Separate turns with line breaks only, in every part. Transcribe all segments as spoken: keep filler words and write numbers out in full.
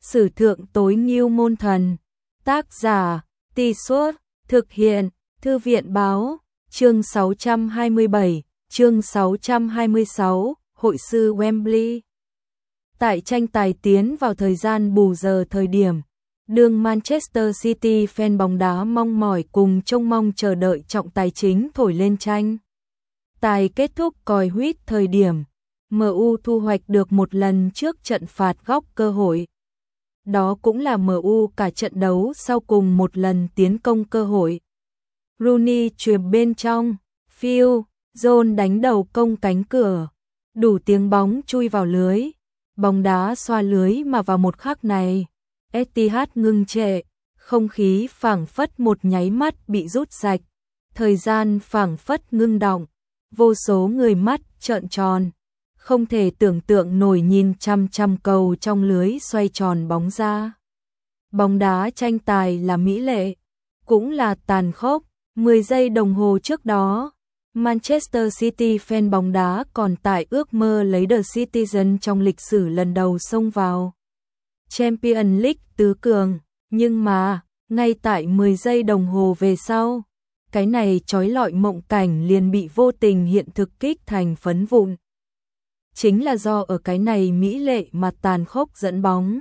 Sử thượng tối ngưu môn thần. Tác giả, Tì Suốt, thực hiện, Thư viện Báo, chương sáu trăm hai mươi bảy, chương sáu trăm hai mươi sáu, Hội sư Wembley. Tại tranh tài tiến vào thời gian bù giờ thời điểm, đường Manchester City fan bóng đá mong mỏi cùng trông mong chờ đợi trọng tài chính thổi lên tranh tài kết thúc còi huýt thời điểm, em u thu hoạch được một lần trước trận phạt góc cơ hội. Đó cũng là em u cả trận đấu sau cùng một lần tiến công cơ hội. Rooney chuyền bên trong, Phil Jones đánh đầu công cánh cửa, đủ tiếng bóng chui vào lưới. Bóng đá xoa lưới mà vào một khắc này, Etihad ngưng trệ, không khí phảng phất một nháy mắt bị rút sạch, thời gian phảng phất ngưng đọng, vô số người mắt trợn tròn, không thể tưởng tượng nổi nhìn chăm chăm cầu trong lưới xoay tròn bóng ra. Bóng đá tranh tài là mỹ lệ, cũng là tàn khốc. mười giây đồng hồ trước đó, Manchester City fan bóng đá còn tại ước mơ lấy The Citizen trong lịch sử lần đầu xông vào Champions League tứ cường, nhưng mà, ngay tại mười giây đồng hồ về sau, cái này chói lọi mộng cảnh liền bị vô tình hiện thực kích thành phấn vụn. Chính là do ở cái này mỹ lệ mà tàn khốc dẫn bóng.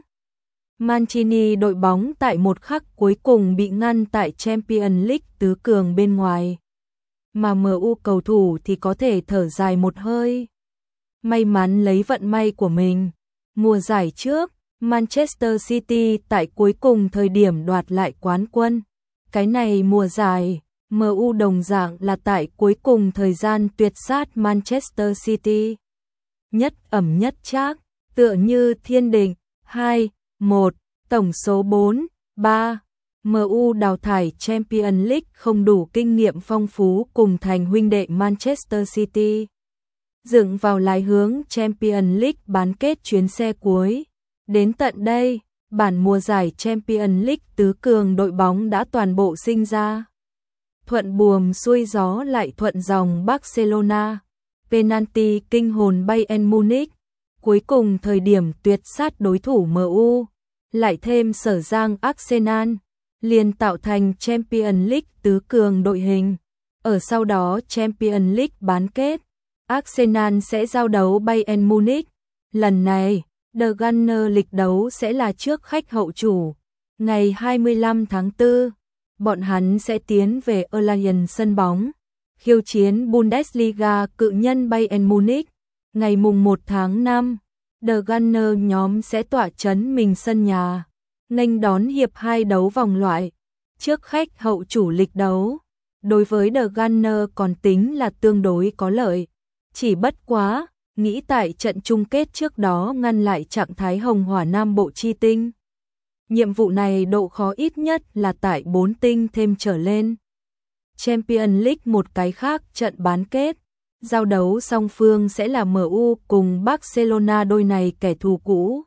Mancini đội bóng tại một khắc cuối cùng bị ngăn tại Champions League tứ cường bên ngoài. Mà em u cầu thủ thì có thể thở dài một hơi. May mắn lấy vận may của mình. Mùa giải trước, Manchester City tại cuối cùng thời điểm đoạt lại quán quân. Cái này mùa giải, em u đồng dạng là tại cuối cùng thời gian tuyệt sát Manchester City. Nhất ẩm nhất trác, tựa như thiên định, hai, một, tổng số bốn, ba. em u đào thải Champions League không đủ kinh nghiệm phong phú cùng thành huynh đệ Manchester City. Dựng vào lái hướng Champions League bán kết chuyến xe cuối. Đến tận đây, bản mùa giải Champions League tứ cường đội bóng đã toàn bộ sinh ra. Thuận buồm xuôi gió lại thuận dòng Barcelona. Penalty kinh hồn Bayern Munich. Cuối cùng thời điểm tuyệt sát đối thủ em u. Lại thêm sở giang Arsenal. Liền tạo thành Champions League tứ cường đội hình. Ở sau đó Champions League bán kết, Arsenal sẽ giao đấu Bayern Munich. Lần này, The Gunners lịch đấu sẽ là trước khách hậu chủ. Ngày hai mươi lăm tháng tư, bọn hắn sẽ tiến về Allianz sân bóng, khiêu chiến Bundesliga cự nhân Bayern Munich. Ngày mùng một tháng năm, The Gunners nhóm sẽ tỏa chấn mình sân nhà, nghênh đón hiệp hai đấu vòng loại, trước khách hậu chủ lịch đấu. Đối với The Gunners còn tính là tương đối có lợi, chỉ bất quá, nghĩ tại trận chung kết trước đó ngăn lại trạng thái hồng hỏa Nam Bộ chi tinh. Nhiệm vụ này độ khó ít nhất là tại bốn tinh thêm trở lên. Champions League một cái khác trận bán kết, giao đấu song phương sẽ là em u cùng Barcelona, đôi này kẻ thù cũ.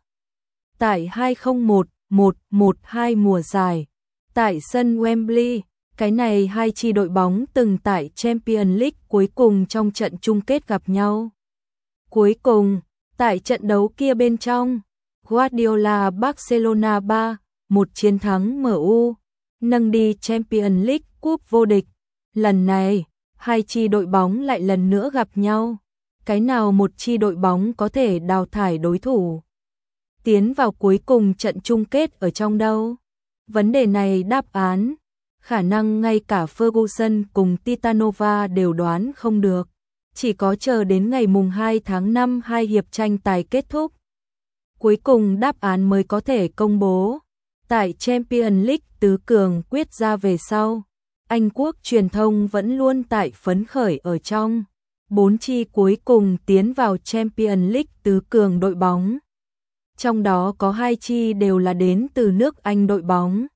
Tại hai không một một một hai mùa giải, tại sân Wembley, cái này hai chi đội bóng từng tại Champions League cuối cùng trong trận chung kết gặp nhau. Cuối cùng, tại trận đấu kia bên trong, Guardiola Barcelona ba một chiến thắng em u, nâng đi Champions League cúp vô địch. Lần này, hai chi đội bóng lại lần nữa gặp nhau. Cái nào một chi đội bóng có thể đào thải đối thủ, tiến vào cuối cùng trận chung kết ở trong đâu? Vấn đề này đáp án, khả năng ngay cả Ferguson cùng Titanova đều đoán không được. Chỉ có chờ đến ngày mùng hai tháng năm hai hiệp tranh tài kết thúc, cuối cùng đáp án mới có thể công bố. Tại Champions League tứ cường quyết ra về sau, Anh quốc truyền thông vẫn luôn tại phấn khởi ở trong. Bốn chi cuối cùng tiến vào Champions League tứ cường đội bóng. Trong đó có hai chi đều là đến từ nước Anh đội bóng.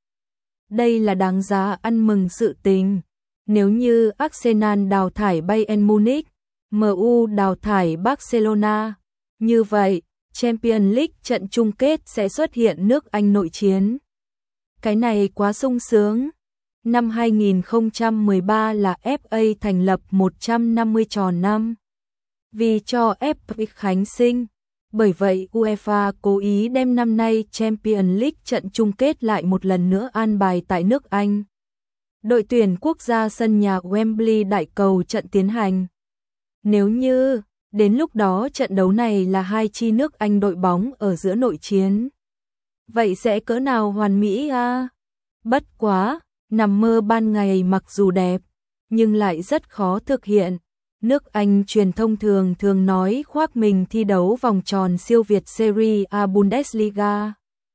Đây là đáng giá ăn mừng sự tình. Nếu như Arsenal đào thải Bayern Munich, em u đào thải Barcelona, như vậy, Champions League trận chung kết sẽ xuất hiện nước Anh nội chiến. Cái này quá sung sướng. Năm hai nghìn không trăm mười ba là ép a thành lập một trăm năm mươi tròn năm. Vì cho ép a khánh sinh, Bởi vậy UEFA cố ý đem năm nay Champions League trận chung kết lại một lần nữa an bài tại nước Anh. Đội tuyển quốc gia sân nhà Wembley đại cầu trận tiến hành. Nếu như đến lúc đó trận đấu này là hai chi nước Anh đội bóng ở giữa nội chiến, vậy sẽ cỡ nào hoàn mỹ a? Bất quá, nằm mơ ban ngày mặc dù đẹp, nhưng lại rất khó thực hiện. Nước Anh truyền thông thường thường nói khoác mình thi đấu vòng tròn siêu việt Serie A, Bundesliga,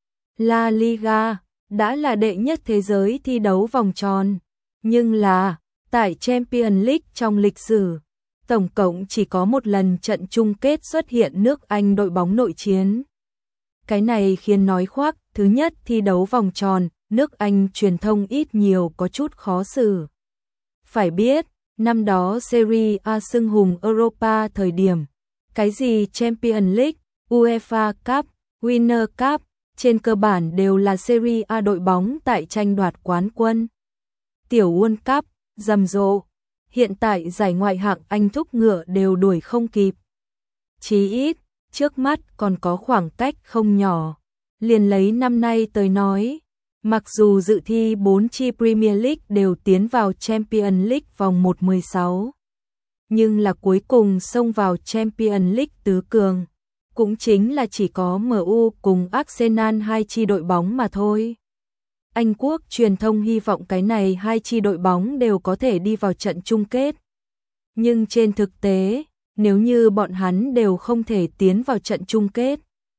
La Liga, đã là đệ nhất thế giới thi đấu vòng tròn. Nhưng là, tại Champions League trong lịch sử, tổng cộng chỉ có một lần trận chung kết xuất hiện nước Anh đội bóng nội chiến. Cái này khiến nói khoác thứ nhất thi đấu vòng tròn, nước Anh truyền thông ít nhiều có chút khó xử. Phải biết, năm đó Serie A xưng hùng Europa thời điểm, cái gì Champions League, UEFA Cup, Winner Cup, trên cơ bản đều là Serie A đội bóng tại tranh đoạt quán quân. Tiểu World Cup, rầm rộ, hiện tại giải ngoại hạng Anh thúc ngựa đều đuổi không kịp. Chí ít, trước mắt còn có khoảng cách không nhỏ. Liền lấy năm nay tới nói, mặc dù dự thi bốn chi Premier League đều tiến vào Champions League vòng một mười sáu, nhưng là cuối cùng xông vào Champions League tứ cường, cũng chính là chỉ có em u cùng Arsenal hai chi đội bóng mà thôi. Anh quốc truyền thông hy vọng cái này hai chi đội bóng đều có thể đi vào trận chung kết. Nhưng trên thực tế, nếu như bọn hắn đều không thể tiến vào trận chung kết,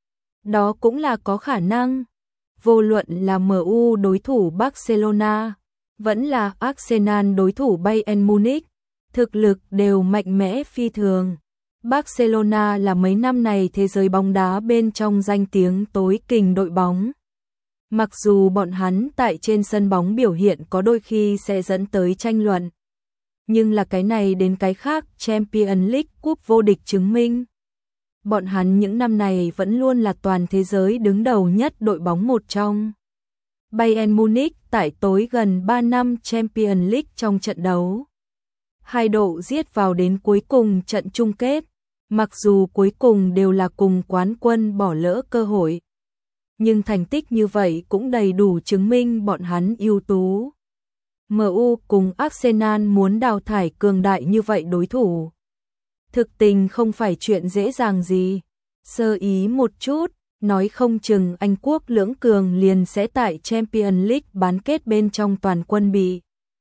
đó cũng là có khả năng. Vô luận là em u đối thủ Barcelona, vẫn là Arsenal đối thủ Bayern Munich, thực lực đều mạnh mẽ phi thường. Barcelona là mấy năm này thế giới bóng đá bên trong danh tiếng tối kình đội bóng. Mặc dù bọn hắn tại trên sân bóng biểu hiện có đôi khi sẽ dẫn tới tranh luận, nhưng là cái này đến cái khác Champions League cúp vô địch chứng minh. Bọn hắn những năm này vẫn luôn là toàn thế giới đứng đầu nhất đội bóng một trong. Bayern Munich tại tối gần ba năm Champions League trong trận đấu. Hai độ giết vào đến cuối cùng trận chung kết, mặc dù cuối cùng đều là cùng quán quân bỏ lỡ cơ hội. Nhưng thành tích như vậy cũng đầy đủ chứng minh bọn hắn ưu tú. em u cùng Arsenal muốn đào thải cường đại như vậy đối thủ, thực tình không phải chuyện dễ dàng gì. Sơ ý một chút, nói không chừng Anh quốc lưỡng cường liền sẽ tại Champions League bán kết bên trong toàn quân bị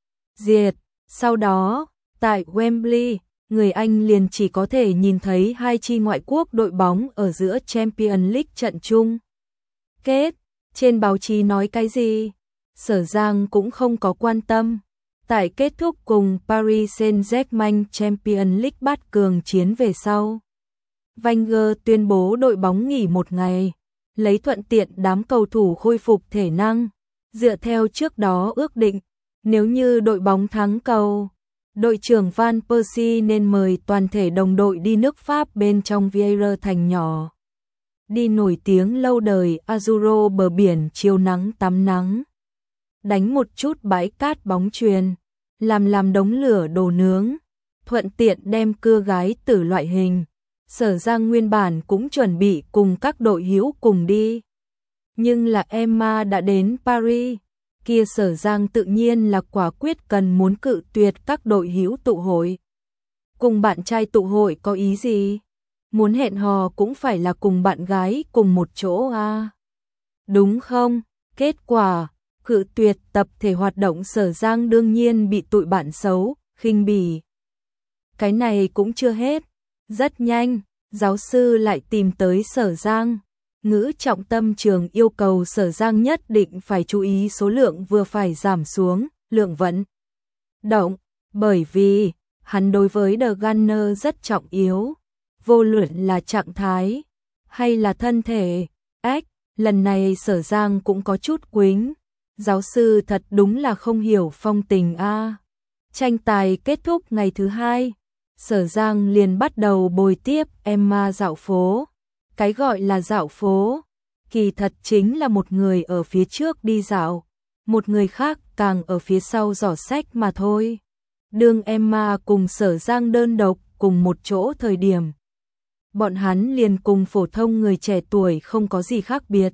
diệt. Sau đó, tại Wembley, người Anh liền chỉ có thể nhìn thấy hai chi ngoại quốc đội bóng ở giữa Champions League trận chung kết. Trên báo chí nói cái gì, Sở Giang cũng không có quan tâm. Tại kết thúc cùng Paris Saint-Germain Champions League bát cường chiến về sau, Wenger tuyên bố đội bóng nghỉ một ngày, lấy thuận tiện đám cầu thủ khôi phục thể năng. Dựa theo trước đó ước định, nếu như đội bóng thắng cầu, đội trưởng Van Persie nên mời toàn thể đồng đội đi nước Pháp bên trong Vieira thành nhỏ. Đi nổi tiếng lâu đời Azuro bờ biển chiều nắng tắm nắng. Đánh một chút bãi cát bóng chuyền, làm làm đống lửa đồ nướng, thuận tiện đem cưa gái tử loại hình. Sở Giang nguyên bản cũng chuẩn bị cùng các đội hữu cùng đi. Nhưng là Emma đã đến Paris, kia Sở Giang tự nhiên là quả quyết cần muốn cự tuyệt các đội hữu tụ hội. Cùng bạn trai tụ hội có ý gì? Muốn hẹn hò cũng phải là cùng bạn gái cùng một chỗ à? Đúng không? Kết quả, cự tuyệt tập thể hoạt động Sở Giang đương nhiên bị tụi bạn xấu, khinh bỉ. Cái này cũng chưa hết. Rất nhanh, giáo sư lại tìm tới Sở Giang. Ngữ trọng tâm trường yêu cầu Sở Giang nhất định phải chú ý số lượng vừa phải giảm xuống, lượng vận động, bởi vì hắn đối với The Gunner rất trọng yếu, vô luận là trạng thái hay là thân thể. Ếch, lần này Sở Giang cũng có chút quính. Giáo sư thật đúng là không hiểu phong tình a. À. Tranh tài kết thúc ngày thứ hai, Sở Giang liền bắt đầu bồi tiếp Emma dạo phố. Cái gọi là dạo phố, kỳ thật chính là một người ở phía trước đi dạo, một người khác càng ở phía sau giỏ sách mà thôi. Đương Emma cùng Sở Giang đơn độc cùng một chỗ thời điểm, bọn hắn liền cùng phổ thông người trẻ tuổi không có gì khác biệt.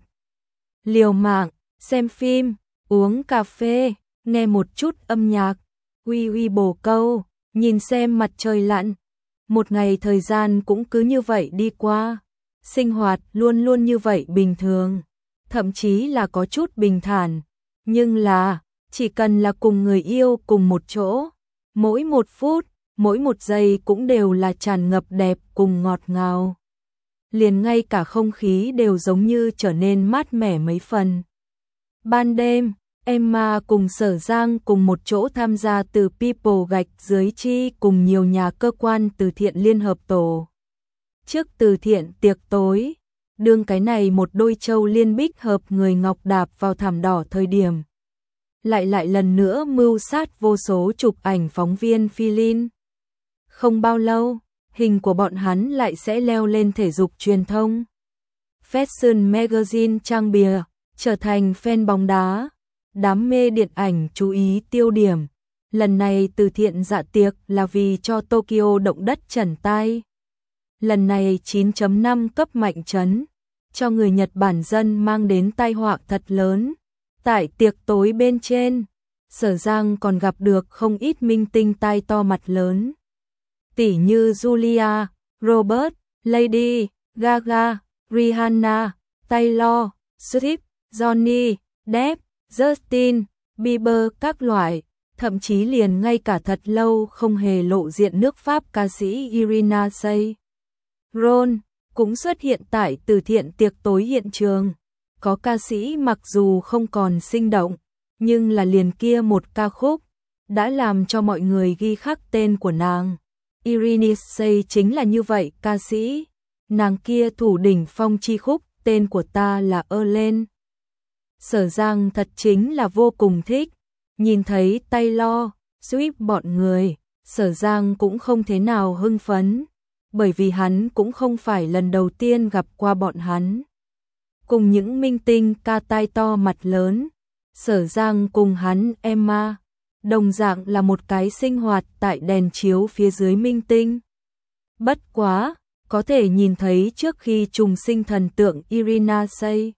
Liều mạng, xem phim, uống cà phê, nghe một chút âm nhạc, uy uy bồ câu, nhìn xem mặt trời lặn. Một ngày thời gian cũng cứ như vậy đi qua, sinh hoạt luôn luôn như vậy bình thường, thậm chí là có chút bình thản, nhưng là chỉ cần là cùng người yêu cùng một chỗ, mỗi một phút, mỗi một giây cũng đều là tràn ngập đẹp cùng ngọt ngào. Liền ngay cả không khí đều giống như trở nên mát mẻ mấy phần. Ban đêm, Emma cùng Sở Giang cùng một chỗ tham gia từ People gạch dưới chi cùng nhiều nhà cơ quan từ thiện liên hợp tổ. Trước từ thiện tiệc tối, đương cái này một đôi châu liên bích hợp người ngọc đạp vào thảm đỏ thời điểm. Lại lại lần nữa mưu sát vô số chụp ảnh phóng viên Philin. Không bao lâu, hình của bọn hắn lại sẽ leo lên thể dục truyền thông. Fashion Magazine trang bìa, trở thành fan bóng đá. Đám mê điện ảnh chú ý tiêu điểm. Lần này từ thiện dạ tiệc là vì cho Tokyo động đất trần tai. Lần này chín chấm năm cấp mạnh chấn, cho người Nhật Bản dân mang đến tai họa thật lớn. Tại tiệc tối bên trên, Sở Giang còn gặp được không ít minh tinh tai to mặt lớn. Tỷ như Julia, Robert, Lady Gaga, Rihanna, Taylor Swift, Johnny Depp, Justin Bieber các loại, thậm chí liền ngay cả thật lâu không hề lộ diện nước Pháp ca sĩ Irina Shayk Ron cũng xuất hiện tại từ thiện tiệc tối hiện trường. Có ca sĩ mặc dù không còn sinh động, nhưng là liền kia một ca khúc đã làm cho mọi người ghi khắc tên của nàng. Irina Shayk chính là như vậy ca sĩ, nàng kia thủ đỉnh phong chi khúc tên của ta là Erlen. Sở Giang thật chính là vô cùng thích, nhìn thấy Taylor Swift bọn người, Sở Giang cũng không thế nào hưng phấn, bởi vì hắn cũng không phải lần đầu tiên gặp qua bọn hắn. Cùng những minh tinh ca tai to mặt lớn, Sở Giang cùng hắn Emma, đồng dạng là một cái sinh hoạt tại đèn chiếu phía dưới minh tinh. Bất quá, có thể nhìn thấy trước khi trùng sinh thần tượng Irina Shayk.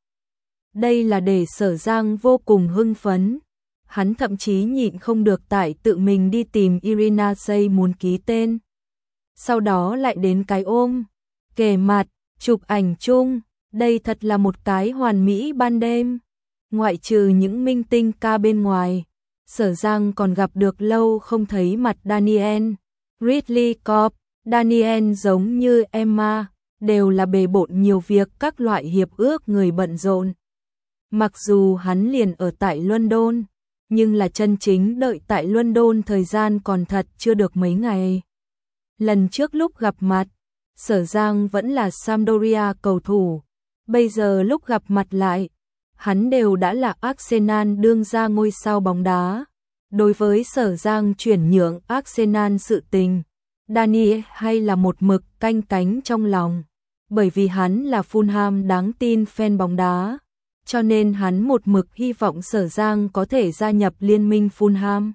Đây là để Sở Giang vô cùng hưng phấn. Hắn thậm chí nhịn không được tại tự mình đi tìm Irina Shayk muốn ký tên. Sau đó lại đến cái ôm, kề mặt, chụp ảnh chung. Đây thật là một cái hoàn mỹ ban đêm. Ngoại trừ những minh tinh ca bên ngoài, Sở Giang còn gặp được lâu không thấy mặt Daniel, Ridley Cobb. Daniel giống như Emma, đều là bề bộn nhiều việc các loại hiệp ước người bận rộn. Mặc dù hắn liền ở tại London, nhưng là chân chính đợi tại London thời gian còn thật chưa được mấy ngày. Lần trước lúc gặp mặt, Sở Giang vẫn là Sampdoria cầu thủ. Bây giờ lúc gặp mặt lại, hắn đều đã là Arsenal đương ra ngôi sao bóng đá. Đối với Sở Giang chuyển nhượng Arsenal sự tình, Daniel hay là một mực canh cánh trong lòng. Bởi vì hắn là Fulham đáng tin fan bóng đá, cho nên hắn một mực hy vọng Sở Giang có thể gia nhập liên minh Fulham.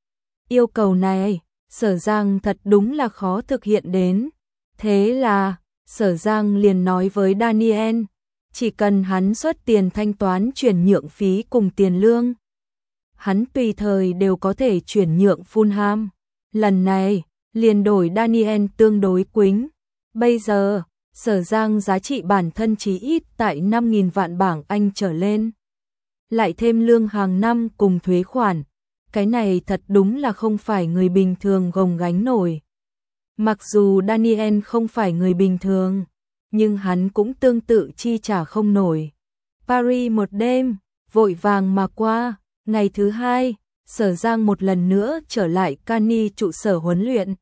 Yêu cầu này, Sở Giang thật đúng là khó thực hiện đến. Thế là, Sở Giang liền nói với Daniel, chỉ cần hắn xuất tiền thanh toán chuyển nhượng phí cùng tiền lương, hắn tùy thời đều có thể chuyển nhượng Fulham. Lần này, liền đổi Daniel tương đối quính. Bây giờ, Sở Giang giá trị bản thân chí ít tại năm nghìn vạn bảng Anh trở lên. Lại thêm lương hàng năm cùng thuế khoản. Cái này thật đúng là không phải người bình thường gồng gánh nổi. Mặc dù Daniel không phải người bình thường, nhưng hắn cũng tương tự chi trả không nổi. Paris một đêm, vội vàng mà qua. Ngày thứ hai, Sở Giang một lần nữa trở lại Cani trụ sở huấn luyện.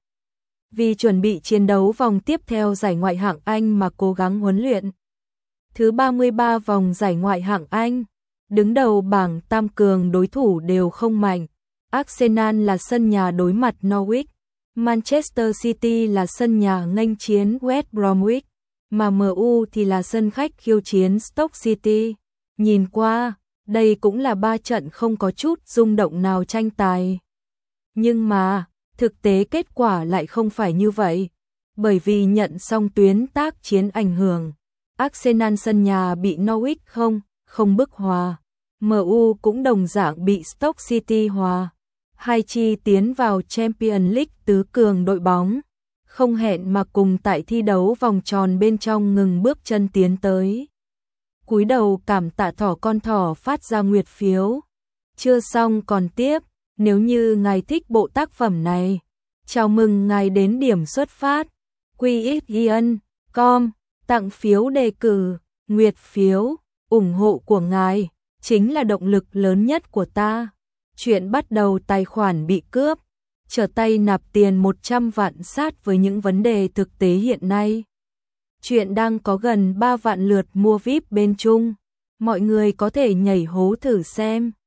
Vì chuẩn bị chiến đấu vòng tiếp theo giải Ngoại hạng Anh mà cố gắng huấn luyện. Thứ ba mươi ba vòng giải Ngoại hạng Anh, đứng đầu bảng tam cường đối thủ đều không mạnh. Arsenal là sân nhà đối mặt Norwich, Manchester City là sân nhà nghênh chiến West Bromwich, mà em u thì là sân khách khiêu chiến Stoke City. Nhìn qua, đây cũng là ba trận không có chút rung động nào tranh tài. Nhưng mà, thực tế kết quả lại không phải như vậy. bởi vì nhận xong tuyến tác chiến ảnh hưởng. Arsenal sân nhà bị Norwich không, không bức hòa. em u cũng đồng dạng bị Stoke City hòa. Hai chi tiến vào Champions League tứ cường đội bóng, không hẹn mà cùng tại thi đấu vòng tròn bên trong ngừng bước chân tiến tới. Cúi đầu cảm tạ thỏ con thỏ phát ra nguyệt phiếu. Chưa xong còn tiếp, nếu như ngài thích bộ tác phẩm này, chào mừng ngài đến điểm xuất phát quy ích ian chấm com tặng phiếu đề cử, nguyệt phiếu, ủng hộ của ngài chính là động lực lớn nhất của ta. Chuyện bắt đầu tài khoản bị cướp, trở tay nạp tiền một trăm vạn sát với những vấn đề thực tế hiện nay. Chuyện đang có gần ba vạn lượt mua vi ai pi bên Trung, mọi người có thể nhảy hố thử xem.